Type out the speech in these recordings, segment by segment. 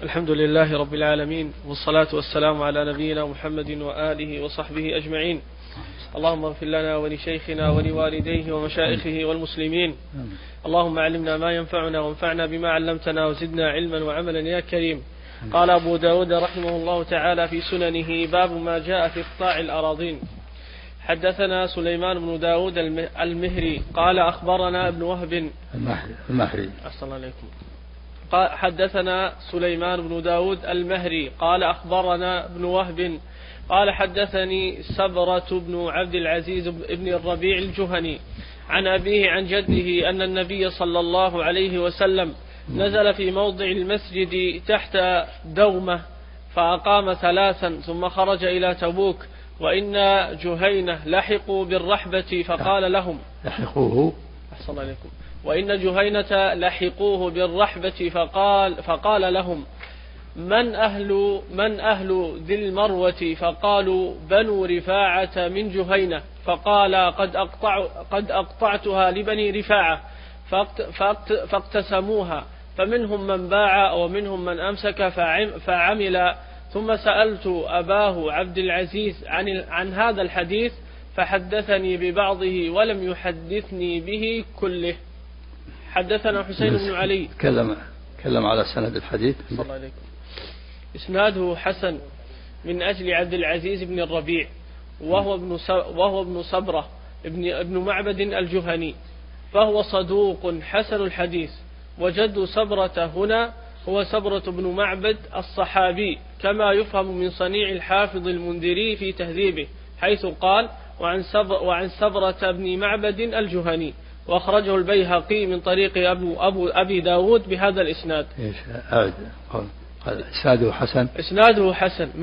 الحمد لله رب العالمين، والصلاة والسلام على نبينا محمد وآله وصحبه أجمعين. اللهم اغفر لنا ولشيخنا ولوالديه ومشائخه والمسلمين. اللهم علمنا ما ينفعنا وانفعنا بما علمتنا وزدنا علما وعملا يا كريم. قال أبو داود رحمه الله تعالى في سننه: باب ما جاء في اقطاع الأراضين. حدثنا سليمان بن داود المهري قال أخبرنا ابن وهب المهري. أحسن الله عليكم. حدثنا سليمان بن داود المهري قال أخبرنا ابن وهب قال حدثني سبرة بن عبد العزيز بن الربيع الجهني عن أبيه عن جده أن النبي صلى الله عليه وسلم نزل في موضع المسجد تحت دومة فأقام 3 ثم خرج إلى تبوك، وإن جهينة لحقوا بالرحبة فقال لهم أحسن الله عليكم. وإن جهينة لحقوه بالرحبة فقال لهم: من أهل ذي المروة؟ فقالوا: بنو رفاعة من جهينة. فقال: قد أقطعتها لبني رفاعة. فاقتسموها، فمنهم من باع ومنهم من أمسك فعمل. ثم سألت أباه عبد العزيز عن هذا الحديث فحدثني ببعضه ولم يحدثني به كله. حدثنا حسين بن علي. تكلم على سند الحديث. صلى الله عليكم. إسناده حسن من أجل عبد العزيز بن الربيع، وهو ابن صبرة ابن معبد الجهني، فهو صدوق حسن الحديث. وجد صبرة هنا هو صبرة بن معبد الصحابي، كما يفهم من صنيع الحافظ المنذري في تهذيبه، حيث قال: وعن صبرة بن معبد الجهني. وأخرجه البيهقي من طريق أبي داود بهذا الإسناد. إسناده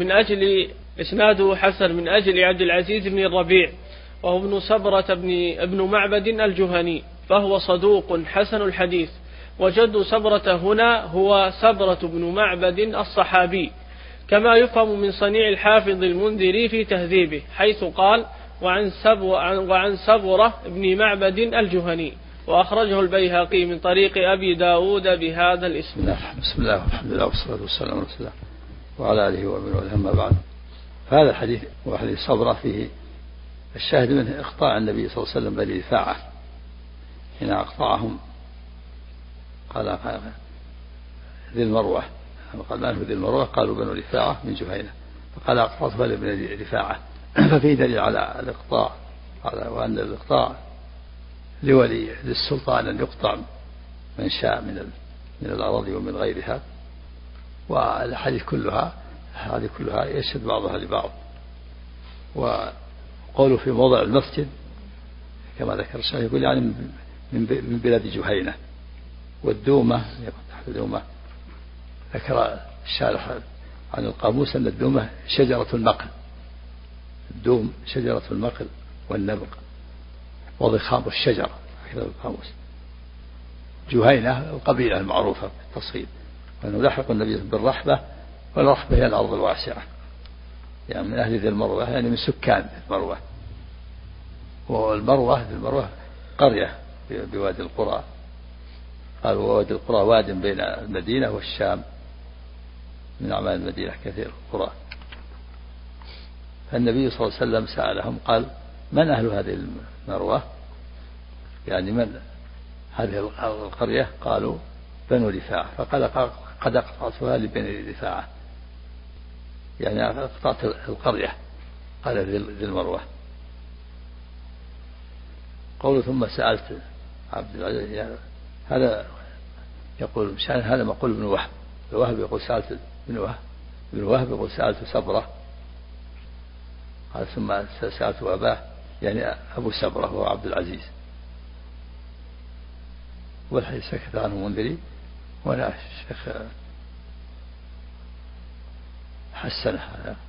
حسن من أجل عبد العزيز بن الربيع، وهو ابن صبرة ابن معبد الجهني، فهو صدوق حسن الحديث. وجد صبرة هنا هو صبرة بن معبد الصحابي، كما يفهم من صنيع الحافظ المنذري في تهذيبه، حيث قال: وعن صبرة بن معبد الجهني. وأخرجه البيهقي من طريق أبي داود بهذا الاسم. بسم الله والحمد لله والصلاة والسلام على رسول الله وعلى آله ومن والاه، أما بعد. فهذا الحديث وحديث صبرة فيه الشاهد منه إقطاع النبي صلى الله عليه وسلم بني رفاعة حين أقطعهم. قال ذي المروة، قال: ما ذي المروة؟ قالوا: بنو رفاعة من جهينة. فقال: أقطعتها لبني رفاعة. ففيه دليل على الإقطاع، وأن الإقطاع للسلطان أن يقطع من شاء من الأراضي ومن غيرها. والحديث هذه كلها يشهد بعضها لبعض. وقوله في موضع المسجد كما ذكر الشيخ يقول يعني من بلاد جهينة. والدومة تحت دومة ذكر الشارح عن القاموس أن الدومة شجرة النقل. الدوم شجرة النقل والنبق وضخام الشجر كذا القاموس. جهينة القبيلة المعروفة بالتصغير، وأنه لحق النبي بالرحبة، والرحبة هي الأرض الواسعة، يعني من أهل ذي المروة، يعني من سكان المروة. والمروة قرية بوادي القرى. قالوا: وادي القرى واد بين المدينة والشام، من أعمال المدينة كثير القرى. فالنبي صلى الله عليه وسلم سألهم قال: من أهل هذه المروة؟ يعني من هذه القرية؟ قالوا: بنو رفاعة. فقال: قد أقطعتها لبني رفاعة، يعني أقطعت القرية. قال: ذي المروة. قوله ثم سألت عبد العزيز، يعني هذا يقول مشان هذا مقول ابن وهب. وهب يقول سألت ابن وهب يقول سألت صبرة. قال: ثم سألت أباه، يعني أبو صبرة هو عبد العزيز. والحديث سكت عنه منذري، وأنا الشيخ حسنه،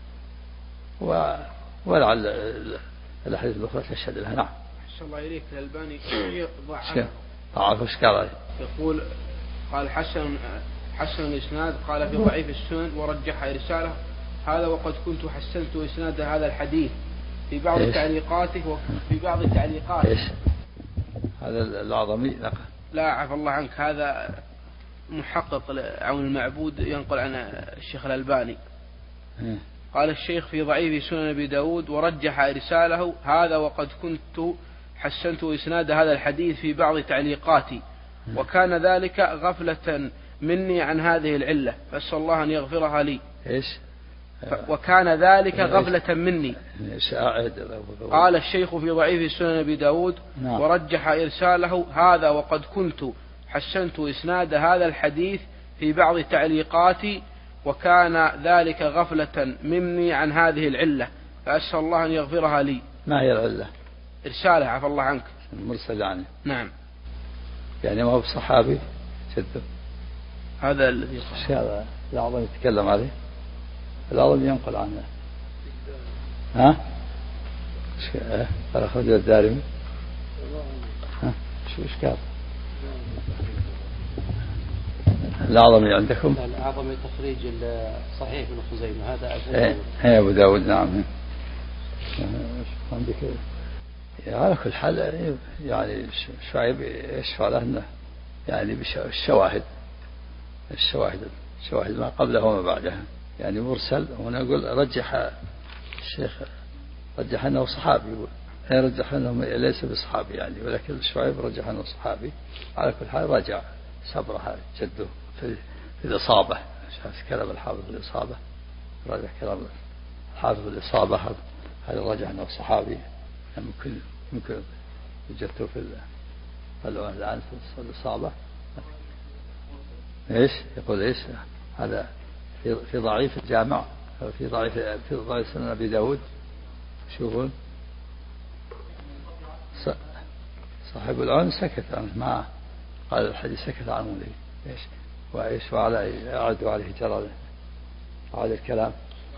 ولعل الأحاديث الأخرى تشهد لها. نعم. أحسن الله إليك. الألباني ضعف إيش قال؟ يقول: قال حسن الإسناد، قال في ضعيف السنن ورجح رسالة هذا، وقد كنت حسنت إسناد هذا الحديث في بعض تعليقاته وفي بعض التعليقات. هذا الأعظمي لا عفى الله عنك، هذا محقق عون المعبود ينقل عن الشيخ الألباني قال الشيخ في ضعيف سنن أبي داود ورجح إرساله هذا وقد كنت حسنت إسناد هذا الحديث في بعض تعليقاتي وكان ذلك غفلة مني عن هذه العلة فأسأل الله أن يغفرها لي. إيش؟ وكان ذلك غفلة مني. قال الشيخ في ضعيف سنن أبي داود ورجح إرساله هذا وقد كنت حسنت إسناد هذا الحديث في بعض تعليقاتي وكان ذلك غفلة مني عن هذه العلة فأسأل الله أن يغفرها لي. ما هي العلة؟ إرساله عفى الله عنك. المرسل يعني. نعم. يعني ما هو بصحابي جده. هذا الذي هذا الأعظم يتكلم عليه. الأعظم ينقل عنه. ها؟ قال أخرج الدارمي. ها؟ شو إشكال؟ الأعظم عندكم؟ الأعظم تخريج صحيح ابن خزيمة هذا أبو داود نعم. عندك على كل حال يعني شعيب يشفع له أنه يعني بالشواهد الشواهد ما قبله وما بعدها يعني مرسل. هنا أقول رجح الشيخ رجح أنه صحابي يقول رجح أنه ليس بصحابي يعني ولكن شعيب رجح أنه صحابي. على كل حال رجع صبرها جده في الإصابة. كلام الحافظ في الإصابة رجع كلام الحافظ في الإصابة هذا رجع أنه صحابي يعني ممكن وجدته في الآن في الإصابة. إيش يقول إيش هذا في ضعيف الجامع في ضعيف سنن أبي داود. شوفون صاحب العون سكت عنه ما قال الحديث سكت عنه ليه إيش وإيش وعلى أعد عليه جرى هذا الكلام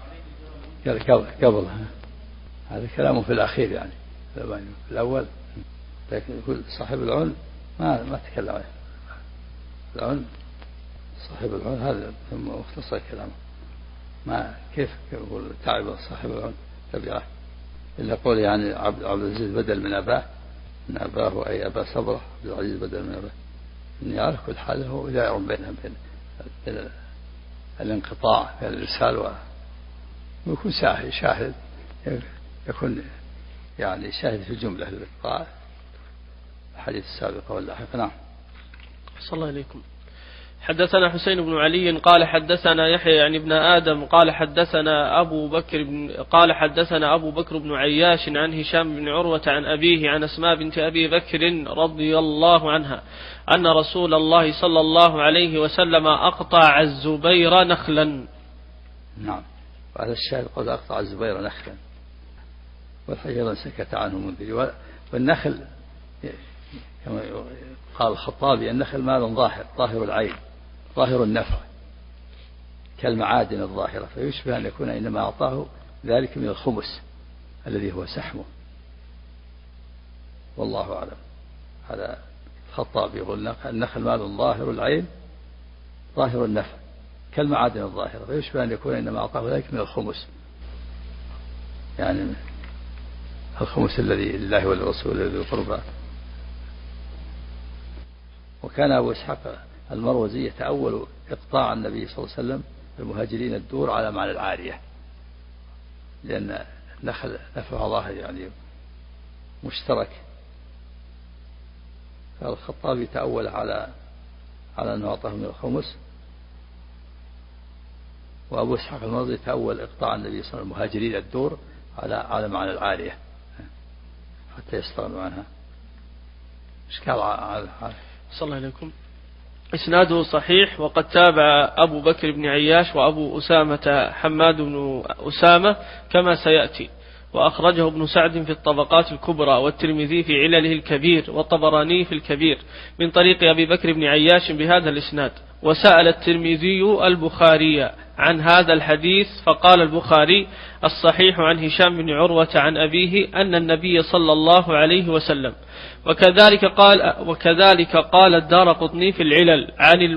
قبل هذا كلامه في الأخير يعني في الأول لكن يقول صاحب العون ما تكلم عليه. العون صاحب العون هذا ثم اختصر كلامه ما كيف يقول تعب صاحب العون تبعه إلا قول يعني عبد العزيز بدل من أباه أي أبا صبرة عبد العزيز بدل من أباه إن يعرف كل حاله دائر بين الانقطاع بين الإرسال ويكون شاهد يكون يعني شاهد في الجملة الانقطاع الحديث السابق واللاحق. نعم. صلى الله عليكم. حدثنا حسين بن علي قال حدثنا يحيى يعني ابن آدم قال حدثنا أبو بكر بن عياش عن هشام بن عروة عن أبيه عن أسماء بنت أبي بكر رضي الله عنها أن رسول الله صلى الله عليه وسلم أقطع الزبير نخلا. نعم. وهذا الشاهد قد أقطع الزبير نخلا والحقيقة سكت عنه منذر. والنخل كما قال الخطابي النخل مال ظاهر العين ظاهر النفع كالمعادن الظاهرة فيشبه أن يكون إنما أعطاه ذلك من الخمس الذي هو سحمه والله أعلم. هذا الخطابي يقول النخل مال ظاهر العين ظاهر النفع كالمعادن الظاهرة فيشبه أن يكون إنما أعطاه ذلك من الخمس يعني الخمس الذي لله وللرسول ذي القربى. وكان أبو إسحاق المروزي يتأول إقطاع النبي صلى الله عليه وسلم المهاجرين الدور على معنى العارية لأن النخل نفع ظاهر يعني مشترك. فالخطابي يتأول على أنه أعطاه من الخمس وأبو إسحاق المروزي يتأول إقطاع النبي صلى الله عليه وسلم المهاجرين الدور على معنى العارية حتى يستغنوا عنها. إشكال على صلى الله عليكم. إسناده صحيح وقد تابع أبو بكر بن عياش وأبو أسامة حماد بن أسامة كما سيأتي. وأخرجه ابن سعد في الطبقات الكبرى والترمذي في علله الكبير والطبراني في الكبير من طريق أبي بكر بن عياش بهذا الإسناد. وسأل الترمذي البخاري عن هذا الحديث فقال البخاري الصحيح عن هشام بن عروة عن أبيه أن النبي صلى الله عليه وسلم وكذلك قال الدارقطني في العلل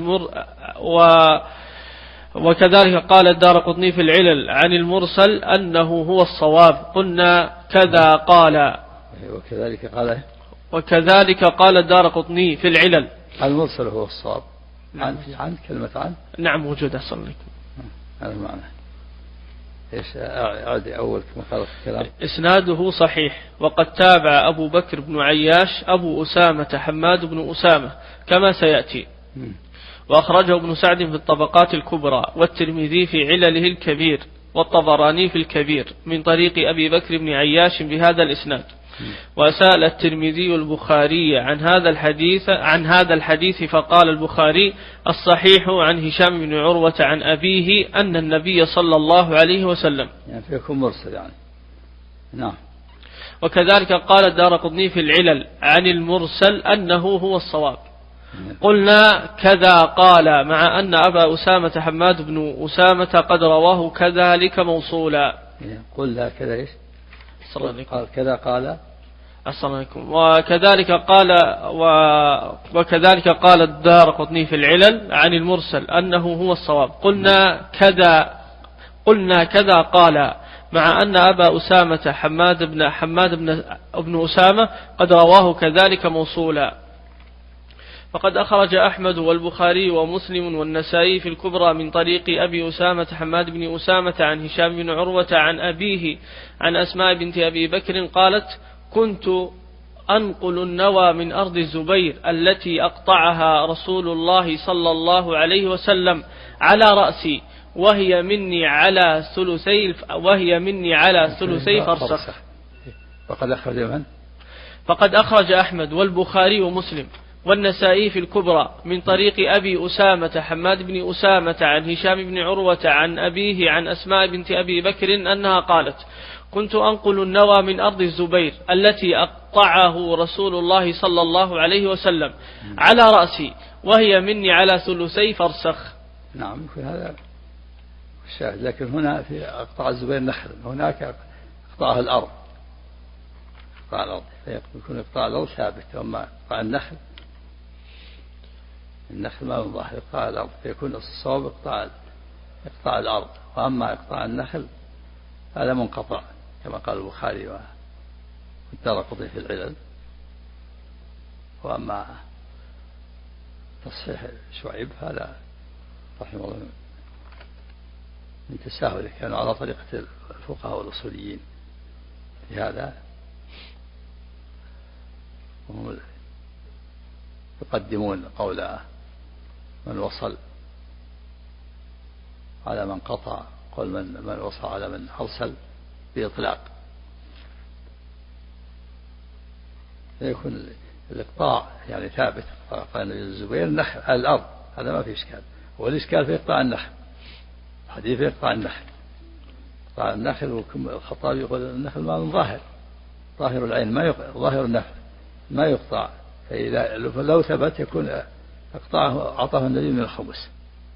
عن المرسل أنه هو الصواب. قلنا كذا قال وكذلك قال الدارقطني في العلل المرسل هو الصواب عن كلمة عن. نعم موجودة صلى الله عليه هذا معنى. إيش أعد أول كما قال في الكلام. إسناده صحيح، وقد تابع أبو بكر بن عياش أبو أسامة حماد بن أسامة كما سيأتي. وأخرجه ابن سعد في الطبقات الكبرى، والترمذي في علله الكبير، والطبراني في الكبير من طريق أبي بكر بن عياش بهذا الإسناد. وسأل الترمذي البخاري عن هذا الحديث فقال البخاري: الصحيح عن هشام بن عروة عن أبيه أن النبي صلى الله عليه وسلم. يعني فيكون مرسل يعني. نعم. وكذلك قال الدارقطني في العلل عن المرسل أنه هو الصواب. قلنا كذا قال، مع أن أبا أسامة حماد بن أسامة قد رواه كذلك موصولا. قلنا كذا إيش؟ قال كذا قال. السلام عليكم. وكذلك قال الدارقطني في العلل عن المرسل أنه هو الصواب. قلنا كذا قال، مع أن أبا أسامة حماد بن أسامة قد رواه كذلك موصولا. فقد أخرج أحمد والبخاري ومسلم والنسائي في الكبرى من طريق أبي أسامة حماد بن أسامة عن هشام بن عروة عن أبيه عن أسماء بنت أبي بكر قالت: كنت أنقل النوى من أرض الزبير التي أقطعها رسول الله صلى الله عليه وسلم على رأسي، وهي مني على ثلثي فرسخ. فقد أخرج أحمد والبخاري ومسلم والنسائي في الكبرى من طريق أبي أسامة حماد بن أسامة عن هشام بن عروة عن أبيه عن أسماء بنت أبي بكر أنها قالت: كنت أنقل النوى من أرض الزبير التي أقطعه رسول الله صلى الله عليه وسلم على رأسي، وهي مني على ثلثي فرسخ. نعم يكون هذا الشاهد. لكن هنا في أقطع الزبير نخل، هناك أقطعها الأرض. أقطع الأرض يكون أقطع الأرض ثابت، وأما أقطع النخل ما من ظاهر إقطاع الأرض، فيكون الصواب إقطاع الأرض، وأما إقطاع النخل هذا منقطع كما قال البخاري والدارقطني في العلل. وأما تصحيح شعيب هذا رحمه الله من تساهل، كانوا على طريقة الفقهاء والأصوليين في هذا، وهم يقدمون قول من وصل على من قطع، قول من وصل على من أرسل بإطلاق، يكون الإقطاع يعني ثابت. قال الزبير النخل على الأرض، هذا ما في إشكال. والإشكال في إقطاع النخل، الحديث في إقطاع النخل. إقطاع النخل الخطابي يقول النخل ما من ظاهر العين، ما ظاهر النخل ما يقطع، فإذا لو ثبت يكون أقطعه أعطاه النبي من الخمس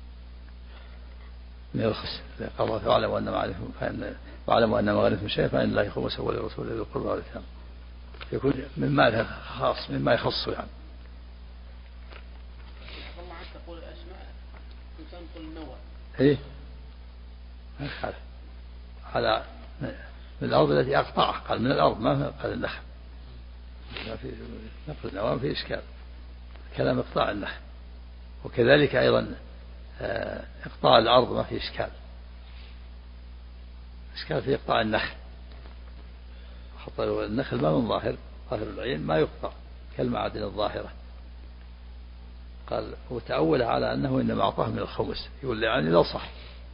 قال الله: واعلموا أن ما غنمتم شيئا فإن الله خمسه ولرسوله ذي القربى واليتامى. يكون من مال خاص مما يخص يعني. الله عنك تقول الأسماء تنقل النوى. إيه على من الأرض التي أقطعها، قال من الأرض ما قال النخل. ما في نقل النوى في إشكال، كلام إقطاع النخل. وكذلك أيضا إقطاع الأرض ما في إشكال في إقطاع النخل. حتى النخل ما من ظاهر العين ما يقطع كالمعادن الظاهرة. قال وتأول على أنه إنما أعطاه من الخمس، يقول يعني لو صح.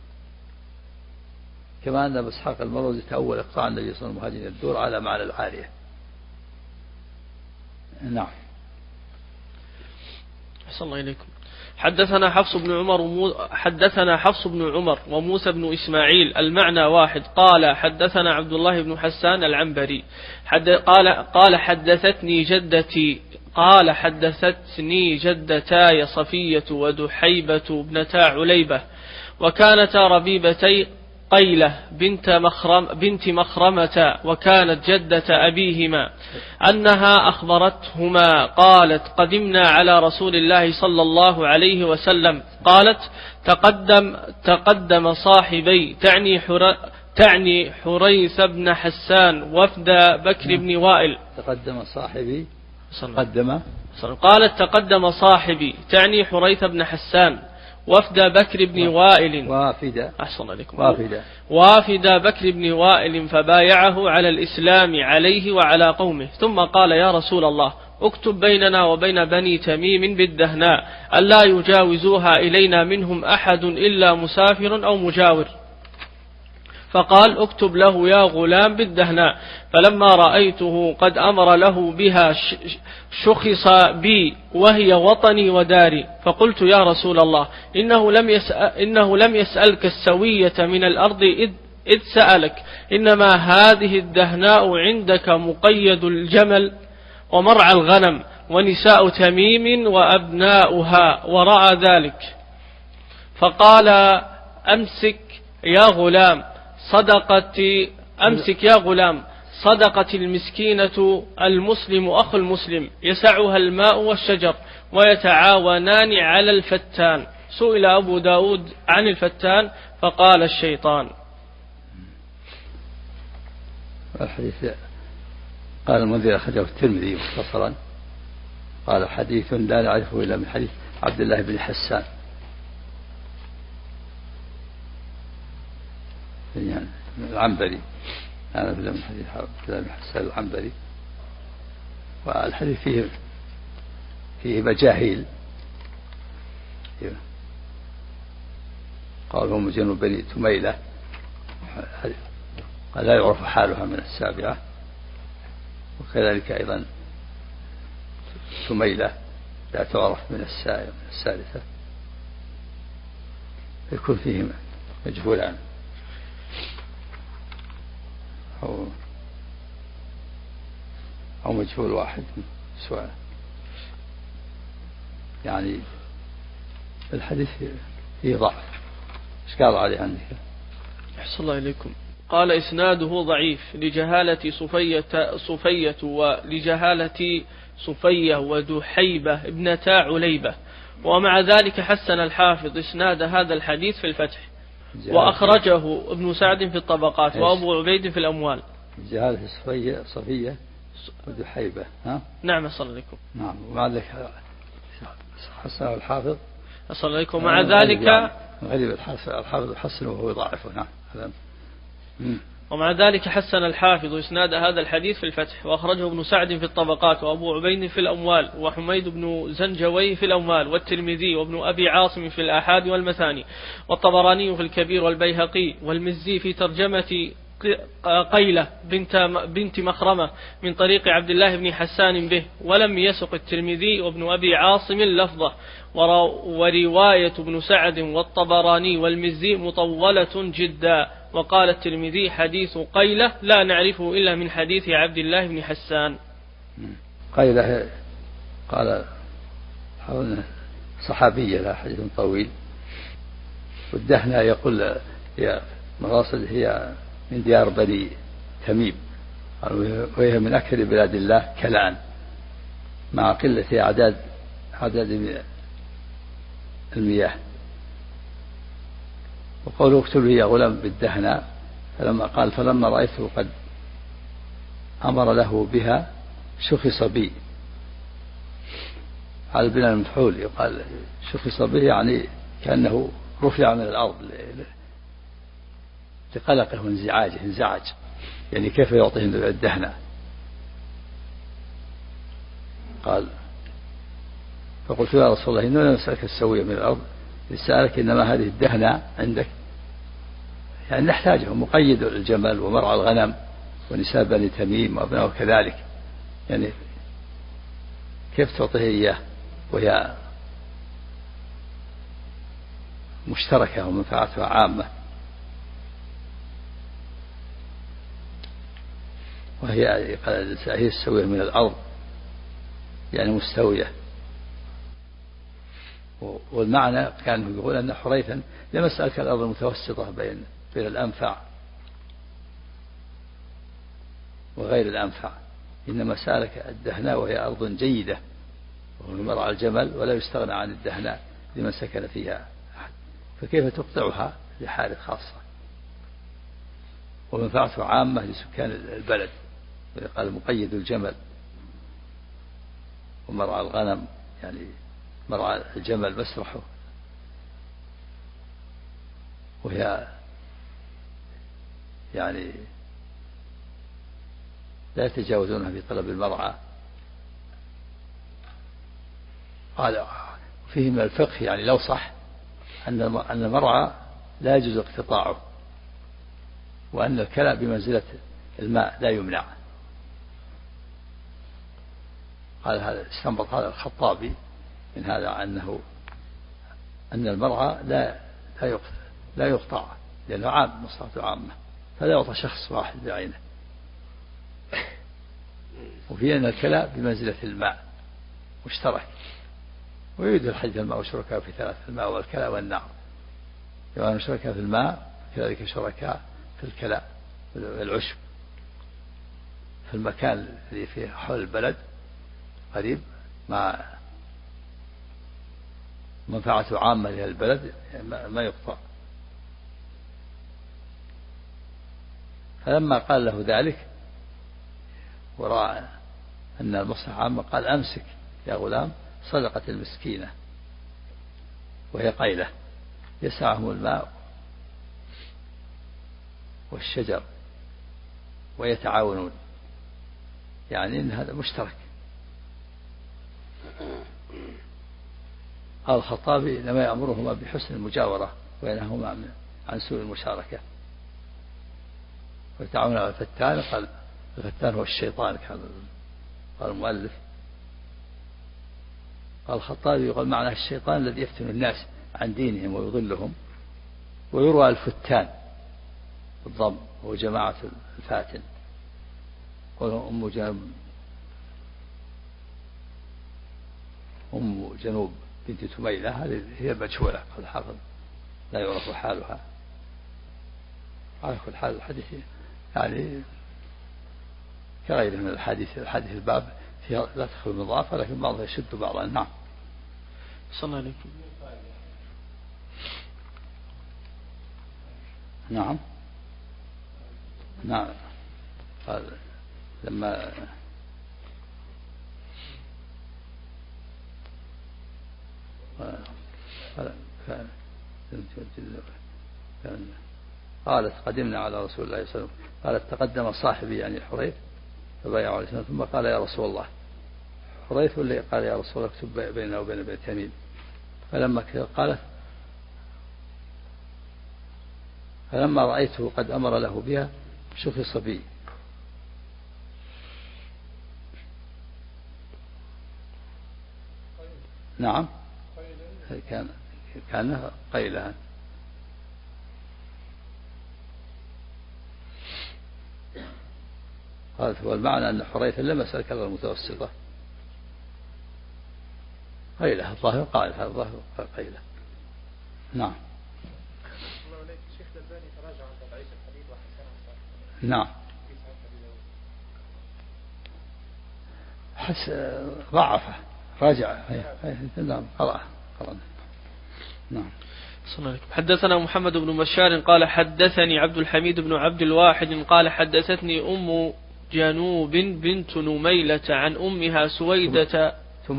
كما أن أبو إسحاق المروزي تأول إقطاع النبي صلى الله عليه وسلم المهاجرين الدور على معنى العارية. نعم. أحسن الله إليكم. حدثنا حفص بن عمر وموسى بن إسماعيل المعنى واحد. قال حدثنا عبد الله بن حسان العنبري قال حدثتني جدتاي صفية ودحيبة ابنتا عليبة، وكانتا ربيبتي قيلة بنت مخرمة، وكانت جدة أبيهما، أنها أخبرتهما قالت: قدمنا على رسول الله صلى الله عليه وسلم. قالت: تقدم صاحبي تعني حريث بن حسان وفد بكر بن وائل. تقدم صاحبي قالت تقدم صاحبي تعني حريث بن حسان وفد بكر بن وائل وافد بكر بن وائل فبايعه على الإسلام عليه وعلى قومه، ثم قال يا رسول الله اكتب بيننا وبين بني تميم بالدهناء ألا يجاوزوها إلينا منهم أحد إلا مسافر أو مجاور، فقال اكتب له يا غلام بالدهناء، فلما رأيته قد أمر له بها شخص بي وهي وطني وداري، فقلت يا رسول الله إنه لم يسألك السوية من الأرض إذ سألك، إنما هذه الدهناء عندك مقيد الجمل ومرعى الغنم ونساء تميم وأبناؤها ورعى ذلك. فقال أمسك يا غلام صدقت المسكينة المسلم أخو المسلم يسعها الماء والشجر ويتعاونان على الفتان. سئل أبو داود عن الفتان فقال الشيطان. الحديث قال المنذر أخرجه الترمذي مختصرا قال حديث لا نعرفه إلا من حديث عبد الله بن حسان يعني العنبري، أنا من حديث عبد الله بن حسان العنبري. والحديث فيه مجاهيل، قال هم جنوب بني تميلة قال لا يعرف حالها من السابعة، وكذلك أيضا تميلة لا تعرف من الثالثة، يكون فيهم مجهولان أو مجهول واحد سؤال. يعني الحديث فيه ضعف. ايش قال عليه عندك؟ أحسن الله إليكم. قال إسناده ضعيف لجهالة صفية ولجهالة صفية ودحيبة ابنتا عليبة، ومع ذلك حسن الحافظ إسناد هذا الحديث في الفتح، وأخرجه ابن سعد في الطبقات وأبو عبيد في الأموال. جهالة صفية ودحيبة. نعم صلى الله عليكم. نعم. ومع ذلك حسن الحافظ صلى الله عليكم. مع ذلك غريب الحافظ حسنه وهو يضاعفه. نعم. ومع ذلك حسن الحافظ إسناد هذا الحديث في الفتح، وأخرجه ابن سعد في الطبقات وأبو عبيد في الأموال وحميد بن زنجوي في الأموال والترمذي وابن أبي عاصم في الآحاد والمثاني والطبراني في الكبير والبيهقي والمزي في ترجمة قيلة بنت مخرمة من طريق عبد الله بن حسان به، ولم يسق الترمذي وابن أبي عاصم اللفظة، ورواية ابن سعد والطبراني والمزي مطولة جدا. وقال الترمذي حديث قيلة لا نعرفه إلا من حديث عبد الله بن حسان. قيلة قال حولنا صحابية لا حديث طويل. والدهنة يقول هي مغاصد هي من ديار بني تميم، وهي من أكثر بلاد الله كلان مع قلة أعداد المياه. وقوله اكتب لي يا غلام بالدهنة فلما رأيته قد أمر له بها شخص بي، على البناء المفعول يقال شخص به يعني كأنه رفع من الأرض لقلقه وانزعاجه، انزعج يعني كيف يعطيه الدهنة. قال فقلت يا رسول الله إنه لم يسألك السوية من الأرض، سألك إنما هذه الدهنة عندك يعني نحتاجه، مقيد الجمل ومرعى الغنم ونساء بني تميم وابنائه كذلك، يعني كيف تعطيه إياه وهي مشتركة ومنفعتها عامة، وهي السوية من الأرض يعني مستوية. والمعنى كان يقول أن حريثا لم يسألك الأرض المتوسطة بين الأنفع وغير الأنفع، إنما سألك الدهناء وهي أرض جيدة ومرعى الجمل، ولا يستغنى عن الدهناء لمن سكن فيها أحد، فكيف تقطعها لحالة خاصة ومنفعته عامة لسكان البلد، قال مقيد الجمل. ومرعى الغنم يعني مرعى الجمل مسرحه، وهي يعني لا يتجاوزونها في طلب المرعى. قال فيه من الفقه يعني لو صح أن المرعى لا يجوز اقتطاعه، وأن الكلى بمنزلة الماء لا يمنع. قال هذا استنبط هذا الخطابي من هذا أن المرعى لا يقطع لأنه عام، مصلحته عامة، فلا يعطى شخص واحد بعينه. وفي أن الكلى بمنزلة الماء مشترك، ويريد الحج الماء وشركاء في ثلاث: الماء والكلى والنار. كما شركاء في الماء كذلك شركاء في الكلى والعشب. في المكان الذي فيه حول البلد قريب مع منفعته عامة للبلد ما يقطع. فلما قال له ذلك ورأى أن المصلحة عامة قال: أمسك يا غلام صدقة المسكينة، وهي قيلة يسعهم الماء والشجر ويتعاونون، يعني إن هذا مشترك. قال الخطابي: إنما يأمرهما بحسن المجاورة وينههما عن سوء المشاركة. ويتعاون على الفتان، قال الفتان هو الشيطان، قال المؤلف. قال الخطابي: يقول معنى الشيطان الذي يفتن الناس عن دينهم ويضلهم. ويروى الفتان بالضم هو جماعة الفاتن. أم جنوب بنت تميلة هذه هي مجهولة، قال الحافظ لا يعرف حالها. على كل حال الحديث يعني كغيره من الحديث الباب فيها لا تخلو من ضعف، لكن بعضها يشد بعضها. نعم. صلى الله عليه وسلم. نعم نعم. قال لما قالت: قدمنا على رسول الله صلى الله عليه وسلم. قالت: تقدم صاحبي يعني حريث فبايعه عليه السلام، ثم قال: يا رسول الله. حريث اللي قال: يا رسول الله اكتب بيننا وبين بني تميم. فلما رأيته قد أمر له بها شخص بي. نعم كان قيلها. قالت: هو المعنى أن حريثا لم يسأل كذا المتوسطة قيلها. الظاهر قال هذا الظاهر قيلة. نعم. نعم. ضعفه راجع. نعم قرأ. نعم. حدثنا محمد بن بشار قال حدثني عبد الحميد بن عبد الواحد قال حدثتني أم جنوب بنت نميلة عن أمها سويدة.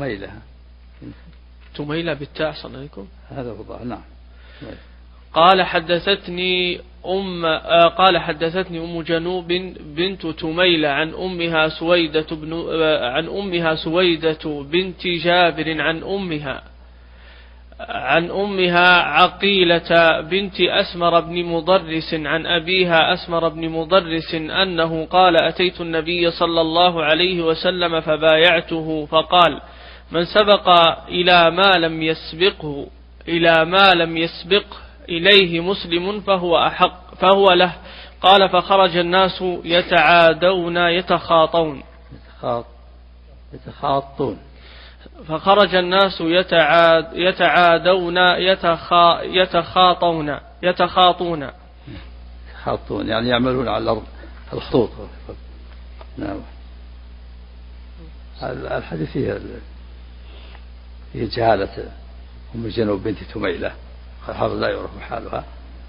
تميلة بالتاء. صلى الله عليكم. هذا هو. نعم. قال حدثتني أم جنوب بنت تميلة عن أمها سويدة بنت جابر عن أمها عقيلة بنت أسمر بن مضرس عن أبيها أسمر بن مضرس أنه قال: أتيت النبي صلى الله عليه وسلم فبايعته فقال: من سبق إلى ما لم يسبقه إليه مسلم فهو له. قال: فخرج الناس يتعادون يتخاطون. فخرج الناس يتعادون يتخاطون يعني يعملون على الأرض الخطوط. نعم. الحديث فيه جهالة أم جنوب بنت تميلة، الحافظ لا يعرف حالها،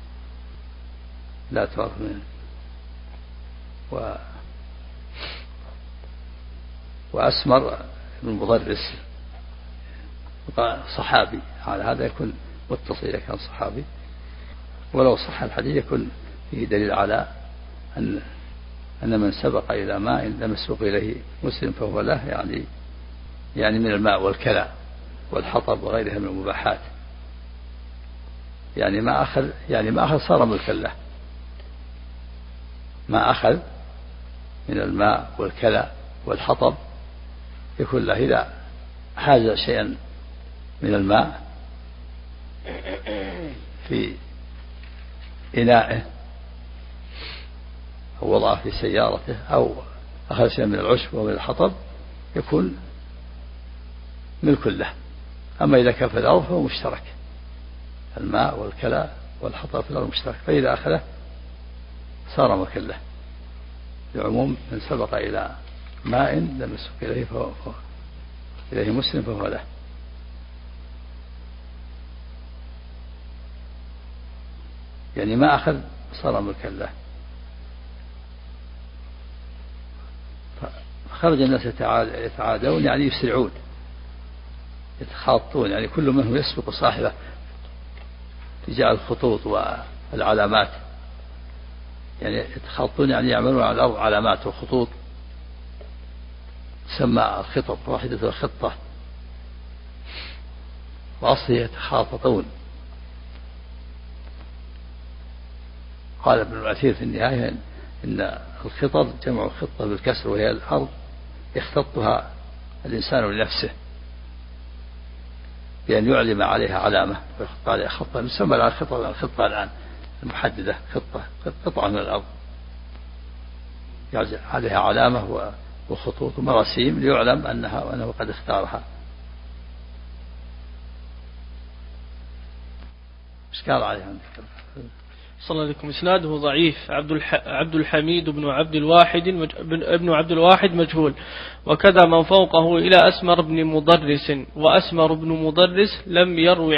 لا تعرف منه. وأسمر بن مضرس صحابي، على هذا يكون متصل إذا كان صحابي، ولو صح الحديث يكون فيه دليل على أن من سبق إلى ماء لم يسبق إليه مسلم فهو له، يعني من الماء والكلى والحطب وغيرها من المباحات، يعني ما أخذ صار ملكا له، ما أخذ من الماء والكلى والحطب يكون له. إذا حاز شيئا من الماء في إنائه أو وضعه في سيارته أو أخذ شيئا من العشب ومن الحطب يكون ملك له. أما إذا كان في الأرض فهو مشترك، الماء والكلى والحطب في الأرض مشترك، فإذا أخذه صار ملكا له، لعموم من سبق إلى ماء لم يسبق إليه إليه مسلم فهو له. يعني ما أخذ صار ملكا له. فخرج الناس يتعادون، يعني يسرعون، يتخاطون، يعني كل منهم يسبق صاحبه في جعل الخطوط والعلامات، يعني يتخاطون، يعني يعملون على الأرض علامات وخطوط، تسمى الخطط، واحدة الخطة، وأصله يتخاططون. قال ابن الأثير في النهاية إن الخطط جمع خطة بالكسر، وهي الأرض يختطها الإنسان لنفسه بأن يعلم عليها علامة ويخط عليها خطة، نسمى لها الخطة الآن المحددة، قطعة من الأرض يعزل عليها علامة وخطوط ومراسيم ليعلم أنه قد اختارها. إيش قال عليها؟ صلى الله عليكم. إسناده ضعيف. عبد الحميد بن عبد الواحد مجهول، وكذا من فوقه إلى أسمر بن مضرس، وأسمر بن مضرس لم يروي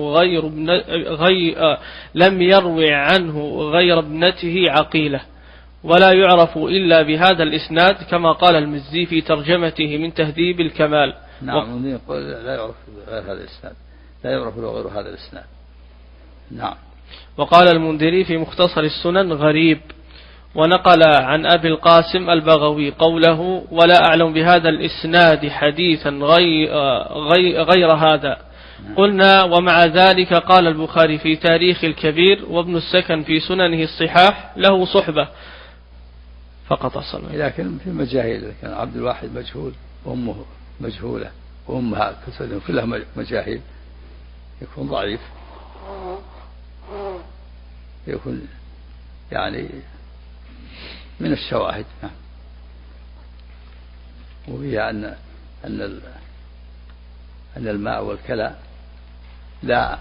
عنه غير ابنته عقيلة، ولا يعرف إلا بهذا الإسناد، كما قال المزي في ترجمته من تهذيب الكمال. نعم، يقول لا يعرف غير هذا الإسناد، لا يعرف غير هذا الإسناد. نعم. وقال المنذري في مختصر السنن غريب. ونقل عن أبي القاسم البغوي قوله: ولا أعلم بهذا الإسناد حديثا غير هذا. قلنا: ومع ذلك قال البخاري في تاريخ الكبير، وابن السكن في سننه الصحاح له صحبة فقط. أصلا لكن في مجاهيل، كان عبد الواحد مجهول وأمه مجهولة وأمها كلها مجاهيل، يكون ضعيف، يكون يعني من الشواهد. وهي أن الماء والكلى لا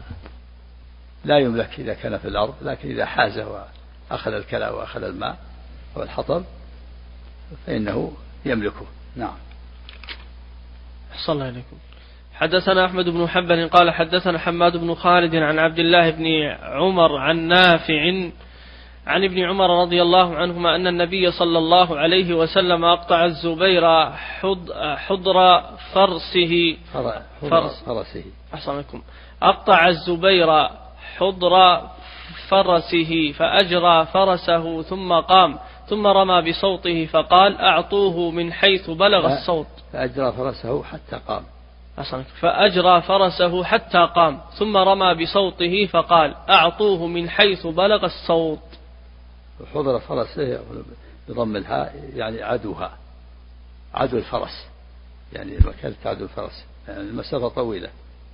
يملك إذا كان في الأرض، لكن إذا حازه وأخذ الكلى وأخذ الماء والحطب فإنه يملكه. نعم. أحسن الله إليكم. حدثنا أحمد بن حنبل قال حدثنا حماد بن خالد عن عبد الله بن عمر عن نافع عن ابن عمر رضي الله عنهما أن النبي صلى الله عليه وسلم أقطع الزبير حضر فرسه. أحسنكم. أقطع الزبير حضر فرسه فأجرى فرسه ثم قام، ثم رمى بصوته فقال: أعطوه من حيث بلغ الصوت. فأجرى فرسه حتى قام. فأجرى فرسه حتى قام، ثم رمى بصوته فقال: أعطوه من حيث بلغ الصوت. حضر فرسه بضم الهاء، يعني عدوها، عدو الفرس، يعني المكان تعدو الفرس، يعني المسافة طويلة،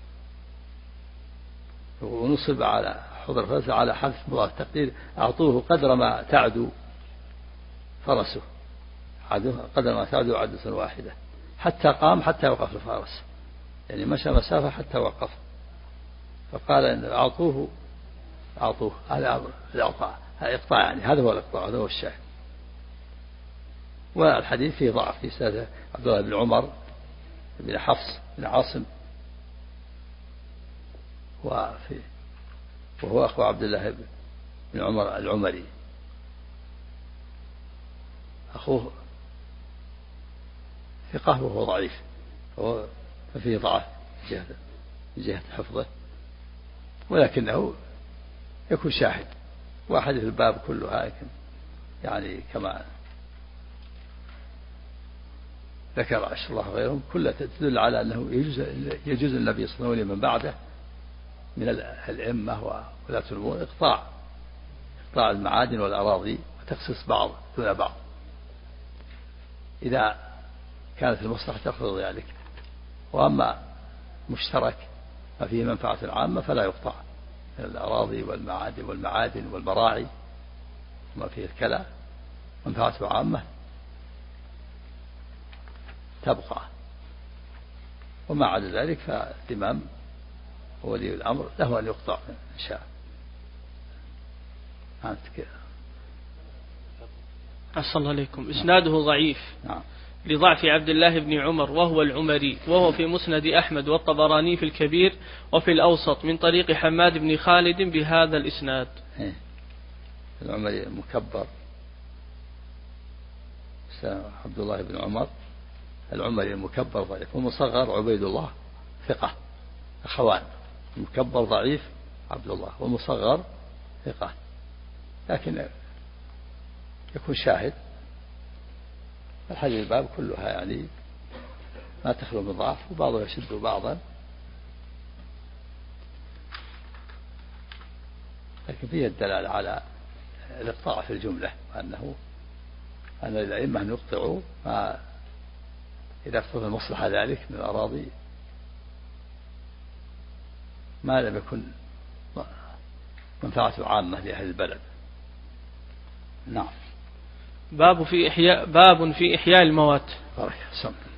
ونصب على حضر فرسه على حذف مضاف، تقدير أعطوه قدر ما تعدو فرسه، قدر ما تعدو عدة واحدة، حتى قام، حتى وقف الفارس، يعني مشى مسافة حتى وقف. فقال إن أعطوه هذا الإقطاع، يعني هذا هو الإقطاع، هذا هو الشاهد. والحديث فيه ضعف في سنده عبد الله بن عمر بن حفص بن عاصم، وهو أخو عبد الله بن عمر العمري، أخوه ثقة وهو ضعيف. ففيه ضعف من جهة حفظه، ولكنه يكون شاهد. وأحاديث الباب كلها يعني كما ذكر عشر الله غيرهم كلها تدل على أنه يجوز النبي صلى الله عليه وسلم من بعده من الأئمة وولاة الأمور إقطاع المعادن والأراضي وتخصيص بعض دون بعض إذا كانت المصلحة تقتضي ذلك. وأما مشترك ما فيه منفعة عامة فلا يقطع من الأراضي والمعادن والمراعي وما فيه الكلى منفعة عامة تبقى. وما عدا ذلك فالإمام وولي الأمر له أن يقطع إن شاء. أحسن الله عليكم. إسناده ضعيف. نعم. لضعف عبد الله بن عمر وهو العمري، وهو في مسند أحمد والطبراني في الكبير وفي الأوسط من طريق حماد بن خالد بهذا الإسناد. العمري المكبر عبد الله بن عمر العمري المكبر ضعيف، والمصغر عبيد الله ثقة أخوان. المكبر ضعيف عبد الله والمصغر ثقة، لكن يكون شاهد. الحديث الباب كلها يعني ما تخلو من ضعف، وبعضها يشد بعضا، لكن فيه الدلالة على الإقطاع في الجملة، أن الأئمة أن يقطعوا ما إذا اقتضى المصلحة ذلك من الأراضي ما لم يكن منفعة عامة لأهل البلد. نعم. باب في إحياء الموات. بارك.